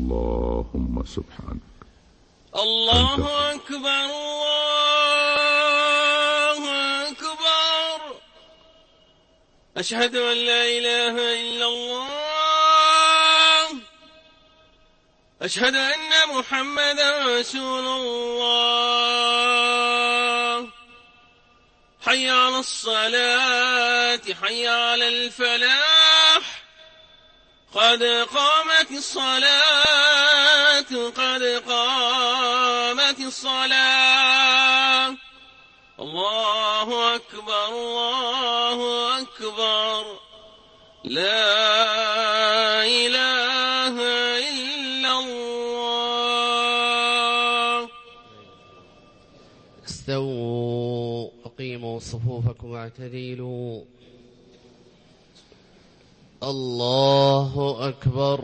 اللهم سبحانك. الله أكبر الله أكبر. أشهد أن لا إله إلا الله. أشهد أن محمدا رسول الله. حي على الصلاة حي على الفلاح. قد قامت الصلاة قد قامت الصلاة. الله أكبر الله أكبر. لا إله إلا الله. استووا أقيموا صفوفكم واعتدلوا. الله أكبر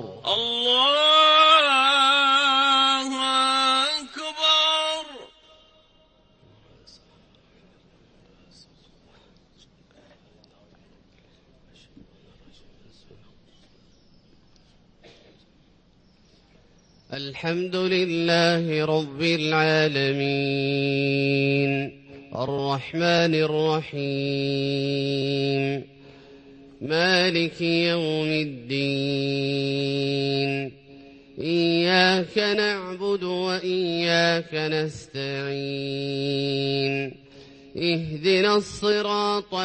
الله أكبر. الحمد لله رب العالمين الرحمن الرحيم مالك يوم الدين. إياك نعبد وإياك نستعين. اهدنا الصراط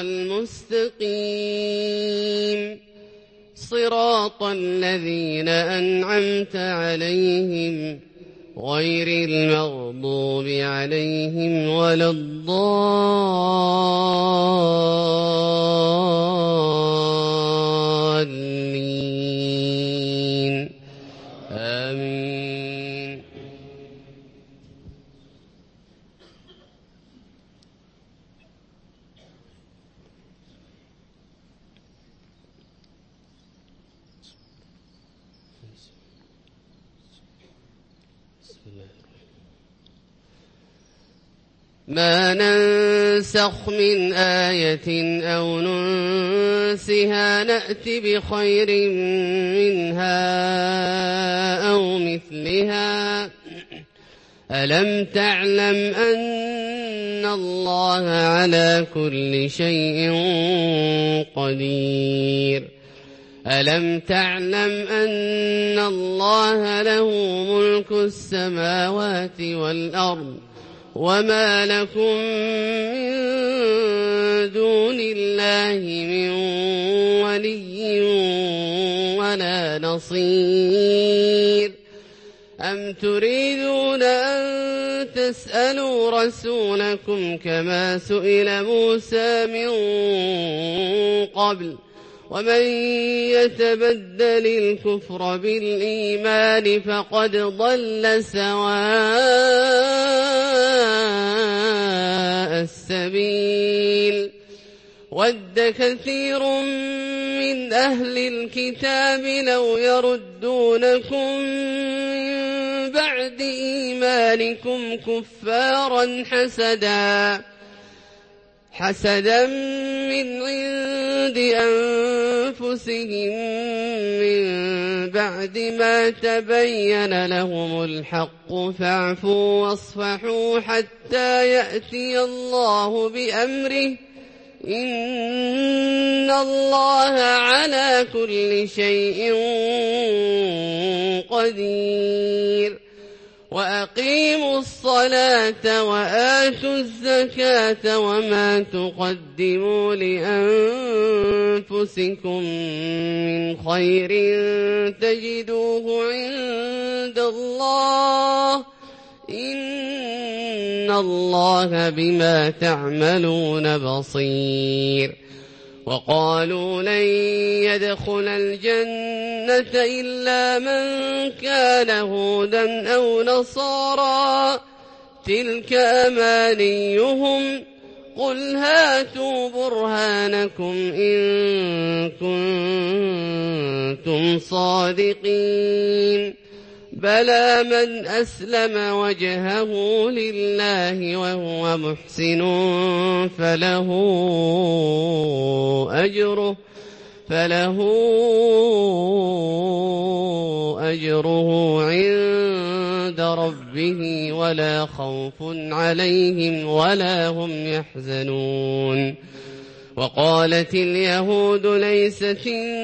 المستقيم صراط الذين أنعمت عليهم غير المغضوب عليهم ولا الضالين. آمين. ما ننسخ من آية أو ننسها نأت بخير منها أو مثلها. ألم تعلم أن الله على كل شيء قدير. ألم تعلم أن الله له ملك السماوات والأرض وما لكم من دون الله من ولي ولا نصير. أم تريدون أن تسألوا رسولكم كما سئل موسى من قبل ومن يتبدل الكفر بالإيمان فقد ضل سواء السبيل. ود كثير من أهل الكتاب لو يردونكم من بعد إيمانكم كفارا حسدا من عند أنفسهم من بعد ما تبين لهم الحق فاعفوا واصفحوا حتى يأتي الله بأمره إن الله على كل شيء قدير. وأقيموا الصلاة وآتوا الزكاة وما تقدموا لأنفسكم من خير تجدوه عند الله إن الله بما تعملون بصير. وقالوا لن يدخل الجنة إلا من كان هودا أو نصارى تلك أمانيهم قل هاتوا برهانكم إن كنتم صادقين. بلى من أسلم وجهه لله وهو محسن فله أجره عند ربه ولا خوف عليهم ولا هم يحزنون. وقالت اليهود ليست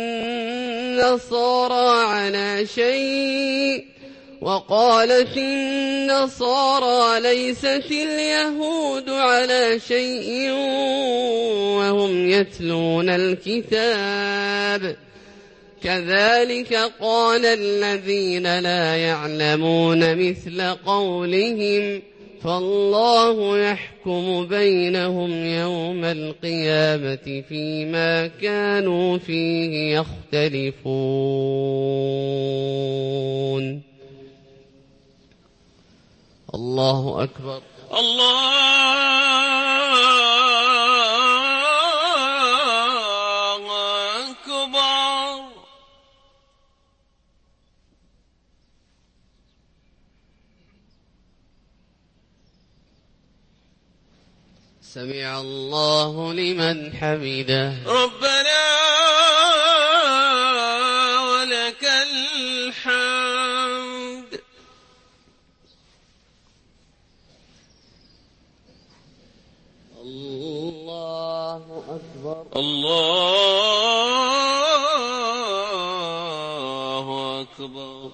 النصارى على شيء وقالت النصارى ليست اليهود على شيء وهم يتلون الكتاب كذلك قال الذين لا يعلمون مثل قولهم فالله يحكم بينهم يوم القيامة فيما كانوا فيه يختلفون. الله أكبر. الله أكبر. سمع الله لمن حمده. ربنا ولك الحمد. الله أكبر. الله أكبر.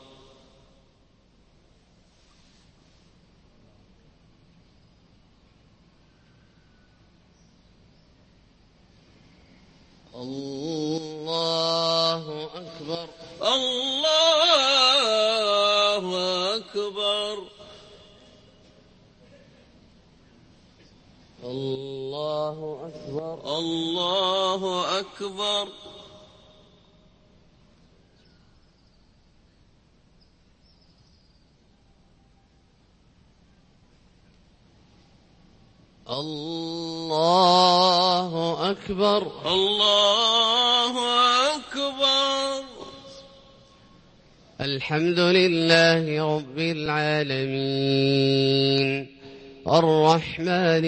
الله أكبر. الله أكبر. الله أكبر. الله أكبر. الله أكبر. الله أكبر. الحمد لله رب العالمين الرحمن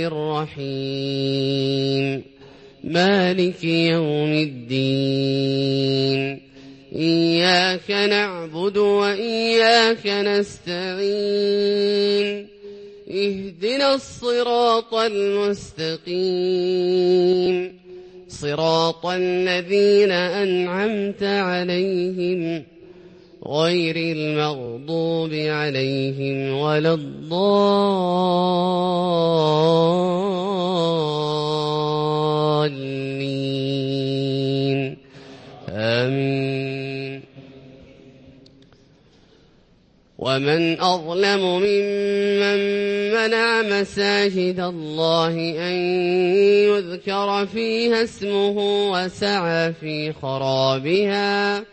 الرحيم مالك يوم الدين إياك نعبد وإياك نستعين اهدنا الصراط المستقيم صراط الذين أنعمت عليهم غير المغضوب عليهم ولا الضالين آمين. ومن أظلم ممن منع مساجد الله أن يذكر فيها اسمه وسعى في خرابها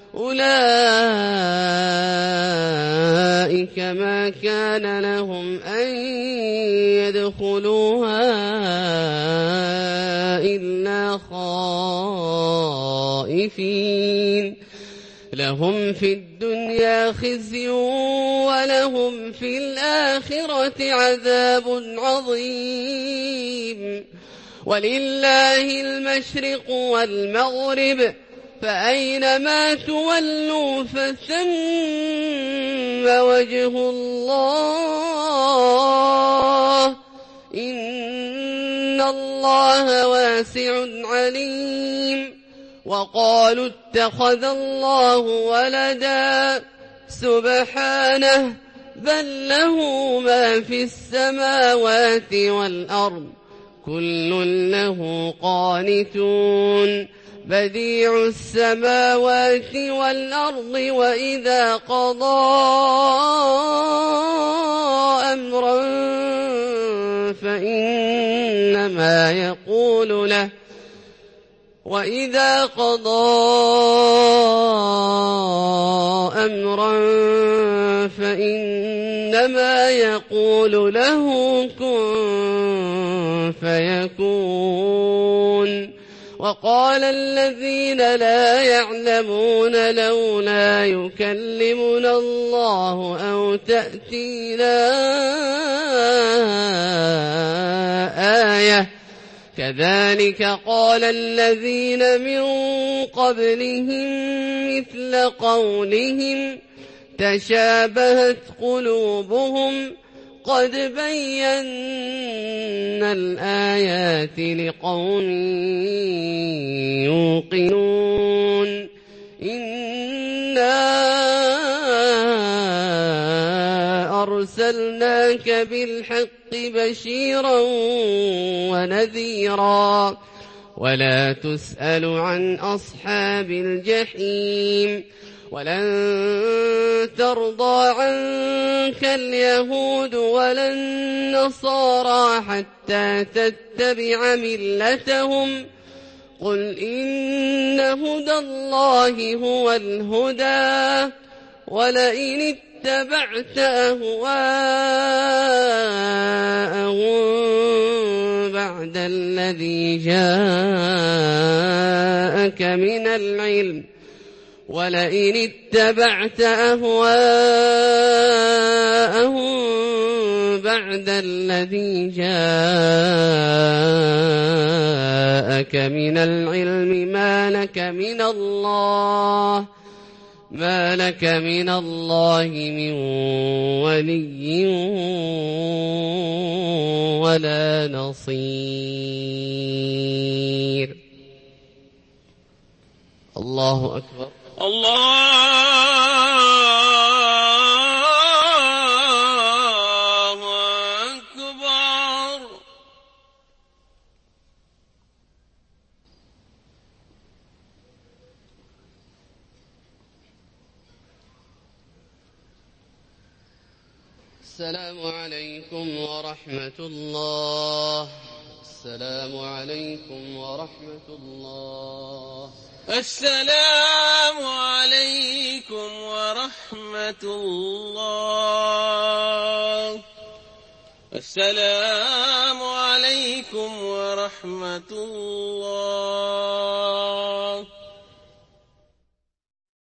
أولئك ما كان لهم أن يدخلوها إلا خائفين لهم في الدنيا خزي ولهم في الآخرة عذاب عظيم. ولله المشرق والمغرب فأينما تولوا فثم وجه الله إن الله واسع عليم. وقالوا اتخذ الله ولدا سبحانه بل له ما في السماوات والأرض كل له قانتون بديع السماوات والأرض وإذا قضى أمرا فإنما يقول له وإذا قضى أمرا فإنما يقول له كن فيكون. وقال الذين لا يعلمون لولا يكلمنا الله أو تأتينا آية كذلك قال الذين من قبلهم مثل قولهم تشابهت قلوبهم قد بينا الآيات لقوم يوقنون إنا أرسلناك بالحق بشيرا ونذيرا ولا تسأل عن أصحاب الجحيم ولن ترضى عنك اليهود ولا النصارى حتى تتبع ملتهم قل إن هدى الله هو الهدى ولئن اتبعت أهواءهم بعد الذي جاءك من العلم ولئن اتبعت أهواءهم بعد الذي جاءك من العلم ما لك من الله من ولي ولا نصير. الله أكبر. الله أكبر. السلام عليكم ورحمة الله. السلام عليكم ورحمة الله. السلام عليكم ورحمة الله. السلام عليكم ورحمة الله.